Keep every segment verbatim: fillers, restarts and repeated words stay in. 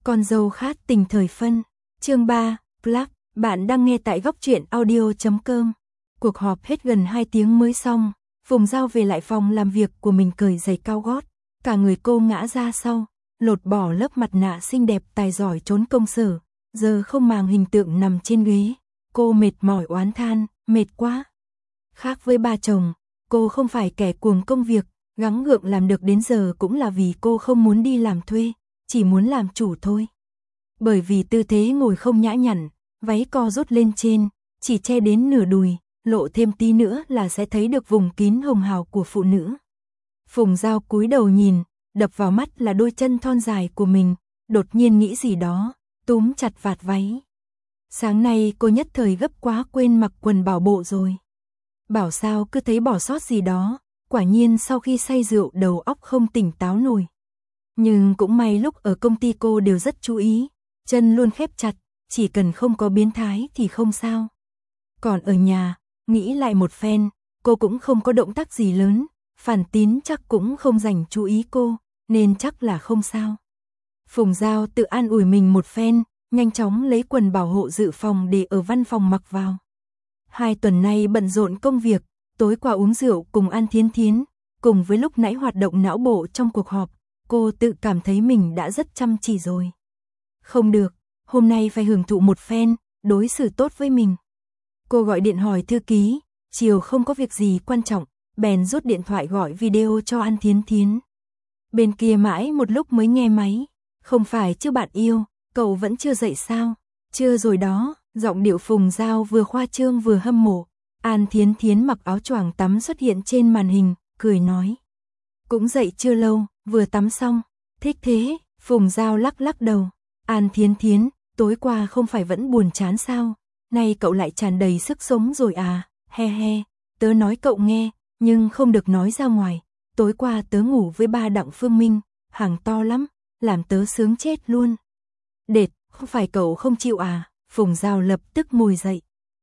Con dâu khát tình thời phân. Chương ba, Plug, bạn đang nghe tại góc truyện audio chấm com. Cuộc họp hết gần hai tiếng mới xong, Phùng Dao về lại phòng làm việc của mình cởi giày cao gót, cả người cô ngã ra sau, lột bỏ lớp mặt nạ xinh đẹp tài giỏi trốn công sở, giờ không màng hình tượng nằm trên ghế. Cô mệt mỏi oán than, mệt quá. Khác với ba chồng, cô không phải kẻ cuồng công việc, gắng gượng làm được đến giờ cũng là vì cô không muốn đi làm thuê, chỉ muốn làm chủ thôi. Bởi vì tư thế ngồi không nhã nhặn, váy co rút lên trên, chỉ che đến nửa đùi, lộ thêm tí nữa là sẽ thấy được vùng kín hồng hào của phụ nữ. Phùng Dao cúi đầu nhìn, đập vào mắt là đôi chân thon dài của mình, đột nhiên nghĩ gì đó, túm chặt vạt váy. Sáng nay cô nhất thời gấp quá quên mặc quần bảo bộ rồi. Bảo sao cứ thấy bỏ sót gì đó, quả nhiên sau khi say rượu đầu óc không tỉnh táo nổi. Nhưng cũng may lúc ở công ty cô đều rất chú ý, chân luôn khép chặt, chỉ cần không có biến thái thì không sao. Còn ở nhà, nghĩ lại một phen, cô cũng không có động tác gì lớn, Phản Tín chắc cũng không dành chú ý cô, nên chắc là không sao. Phùng Dao tự an ủi mình một phen, nhanh chóng lấy quần bảo hộ dự phòng để ở văn phòng mặc vào. Hai tuần nay bận rộn công việc, tối qua uống rượu cùng An Thiến Thiến, cùng với lúc nãy hoạt động não bộ trong cuộc họp, cô tự cảm thấy mình đã rất chăm chỉ rồi. Không được, hôm nay phải hưởng thụ một phen, đối xử tốt với mình. Cô gọi điện hỏi thư ký, chiều không có việc gì quan trọng, bèn rút điện thoại gọi video cho An Thiến Thiến. Bên kia mãi một lúc mới nghe máy, không phải chứ bạn yêu, cậu vẫn chưa dậy sao? Chưa rồi đó, giọng điệu Phùng Dao vừa khoa trương vừa hâm mộ. An Thiến Thiến mặc áo choàng tắm xuất hiện trên màn hình, cười nói. Cũng dậy chưa lâu, vừa tắm xong, thích thế, Phùng Dao lắc lắc đầu. An Thiến Thiến, tối qua không phải vẫn buồn chán sao? Nay cậu lại tràn đầy sức sống rồi à, he he, tớ nói cậu nghe, nhưng không được nói ra ngoài. Tối qua tớ ngủ với ba Đặng Phương Minh, hàng to lắm, làm tớ sướng chết luôn. Đệt, không phải cậu không chịu à? Phùng Dao lập tức ngồi dậy.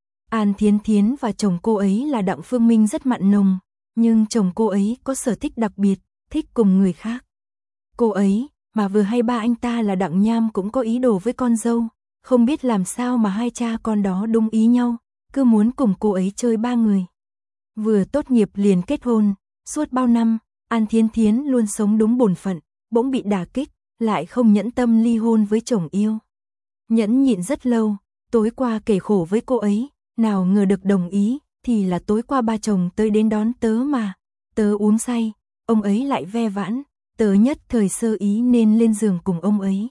An Thiến Thiến và chồng cô ấy là Đặng Phương Minh rất mặn nồng, nhưng chồng cô ấy có sở thích đặc biệt, thích cùng người khác. Cô ấy, mà vừa hay ba anh ta là Đặng Nham cũng có ý đồ với con dâu, không biết làm sao mà hai cha con đó đúng ý nhau, cứ muốn cùng cô ấy chơi ba người. Vừa tốt nghiệp liền kết hôn, suốt bao năm, An Thiến Thiến luôn sống đúng bổn phận, bỗng bị đả kích, lại không nhẫn tâm ly hôn với chồng yêu. Nhẫn nhịn rất lâu, tối qua kể khổ với cô ấy, nào ngờ được đồng ý, thì là tối qua ba chồng tới đến đón tớ mà. Tớ uống say, ông ấy lại ve vãn, tớ nhất thời sơ ý nên lên giường cùng ông ấy.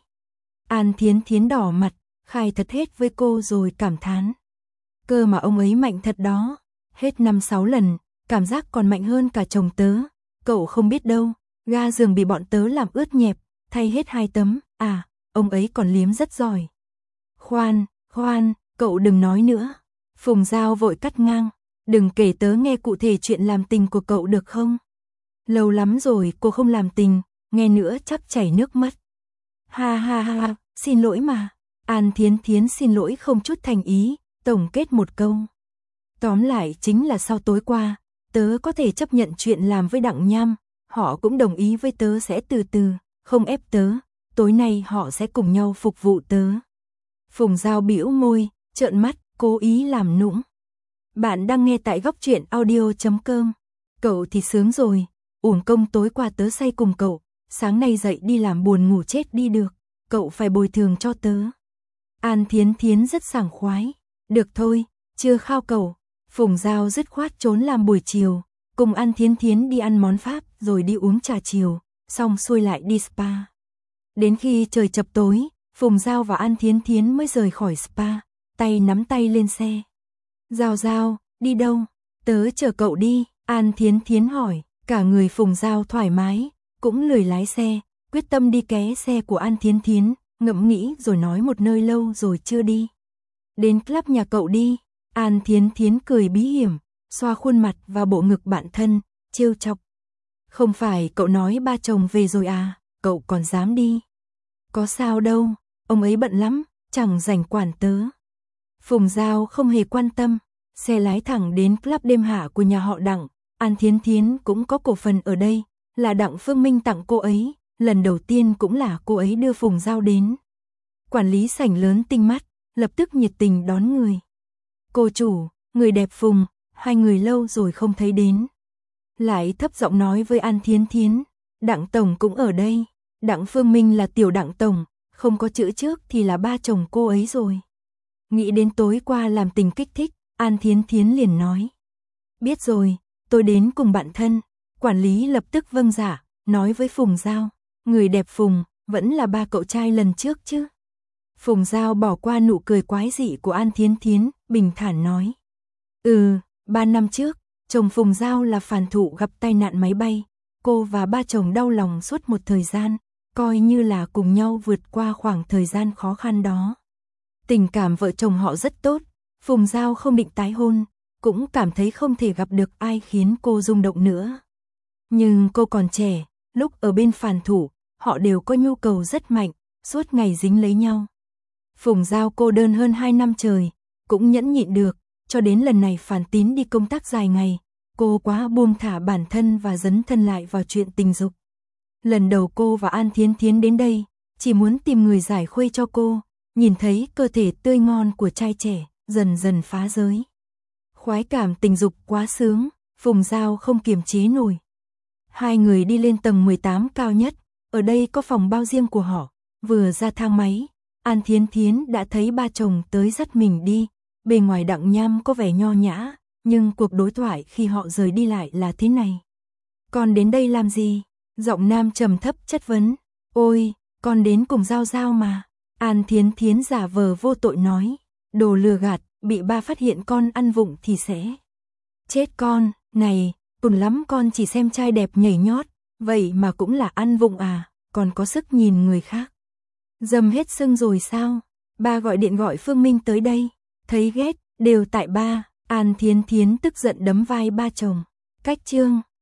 An Thiến Thiến đỏ mặt, khai thật hết với cô rồi cảm thán. Cơ mà ông ấy mạnh thật đó, hết năm sáu lần, cảm giác còn mạnh hơn cả chồng tớ. Cậu không biết đâu, ga giường bị bọn tớ làm ướt nhẹp, thay hết hai tấm, à, ông ấy còn liếm rất giỏi. Khoan, khoan, cậu đừng nói nữa. Phùng Dao vội cắt ngang, đừng kể tớ nghe cụ thể chuyện làm tình của cậu được không? Lâu lắm rồi cô không làm tình, nghe nữa chắc chảy nước mắt. Ha ha ha, xin lỗi mà. An Thiến Thiến xin lỗi không chút thành ý, tổng kết một câu. Tóm lại chính là sau tối qua, tớ có thể chấp nhận chuyện làm với Đặng Nham, họ cũng đồng ý với tớ sẽ từ từ, không ép tớ, tối nay họ sẽ cùng nhau phục vụ tớ. Phùng Dao bĩu môi, trợn mắt, cố ý làm nũng. Bạn đang nghe tại góc truyện audio chấm com. Cậu thì sướng rồi, uổng công tối qua tớ say cùng cậu, sáng nay dậy đi làm buồn ngủ chết đi được, cậu phải bồi thường cho tớ. An Thiến Thiến rất sảng khoái, được thôi, chưa khao cậu. Phùng Dao dứt khoát trốn làm buổi chiều, cùng An Thiến Thiến đi ăn món Pháp rồi đi uống trà chiều, xong xuôi lại đi spa. Đến khi trời chập tối, Phùng Dao và An Thiến Thiến mới rời khỏi spa, tay nắm tay lên xe. Dao Dao, đi đâu? Tớ chở cậu đi, An Thiến Thiến hỏi, cả người Phùng Dao thoải mái, cũng lười lái xe, quyết tâm đi ké xe của An Thiến Thiến, ngẫm nghĩ rồi nói một nơi lâu rồi chưa đi. Đến club nhà cậu đi, An Thiến Thiến cười bí hiểm, xoa khuôn mặt và bộ ngực bạn thân, trêu chọc. Không phải cậu nói ba chồng về rồi à, cậu còn dám đi. Có sao đâu, ông ấy bận lắm, chẳng rảnh quản tớ. Phùng Dao không hề quan tâm, xe lái thẳng đến club đêm hạ của nhà họ Đặng. An Thiến Thiến cũng có cổ phần ở đây, là Đặng Phương Minh tặng cô ấy, lần đầu tiên cũng là cô ấy đưa Phùng Dao đến. Quản lý sảnh lớn tinh mắt, lập tức nhiệt tình đón người. Cô chủ, người đẹp Phùng, hai người lâu rồi không thấy đến. Lại thấp giọng nói với An Thiến Thiến, Đặng tổng cũng ở đây. Đặng Phương Minh là tiểu Đặng tổng, không có chữ trước thì là ba chồng cô ấy rồi. Nghĩ đến tối qua làm tình kích thích, An Thiến Thiến liền nói. Biết rồi, tôi đến cùng bạn thân. Quản lý lập tức vâng dạ, nói với Phùng Giao, người đẹp Phùng, vẫn là ba cậu trai lần trước chứ. Phùng Giao bỏ qua nụ cười quái dị của An Thiến Thiến, bình thản nói. Ừ, ba năm trước, chồng Phùng Giao là phản thụ gặp tai nạn máy bay. Cô và ba chồng đau lòng suốt một thời gian, coi như là cùng nhau vượt qua khoảng thời gian khó khăn đó. Tình cảm vợ chồng họ rất tốt, Phùng Giao không định tái hôn, cũng cảm thấy không thể gặp được ai khiến cô rung động nữa. Nhưng cô còn trẻ, lúc ở bên phản thủ, họ đều có nhu cầu rất mạnh, suốt ngày dính lấy nhau. Phùng Giao cô đơn hơn hai năm trời, cũng nhẫn nhịn được, cho đến lần này Phản Tín đi công tác dài ngày, cô quá buông thả bản thân và dấn thân lại vào chuyện tình dục. Lần đầu cô và An Thiến Thiến đến đây, chỉ muốn tìm người giải khuây cho cô, nhìn thấy cơ thể tươi ngon của trai trẻ, dần dần phá giới. Khoái cảm tình dục quá sướng, Phùng Giao không kiềm chế nổi. Hai người đi lên tầng mười tám cao nhất, ở đây có phòng bao riêng của họ, vừa ra thang máy, An Thiến Thiến đã thấy ba chồng tới dắt mình đi, bề ngoài Đặng Nham có vẻ nho nhã, nhưng cuộc đối thoại khi họ rời đi lại là thế này. Con đến đây làm gì? Giọng nam trầm thấp chất vấn. Ôi, con đến cùng Giao Giao mà. An Thiến Thiến giả vờ vô tội nói. Đồ lừa gạt, bị ba phát hiện con ăn vụng thì sẽ chết con. Này, cùng lắm con chỉ xem trai đẹp nhảy nhót, vậy mà cũng là ăn vụng à, còn có sức nhìn người khác. Dầm hết sưng rồi sao? Ba gọi điện gọi Phương Minh tới đây. Thấy ghét, đều tại ba. An Thiến Thiến tức giận đấm vai ba chồng. Cách chương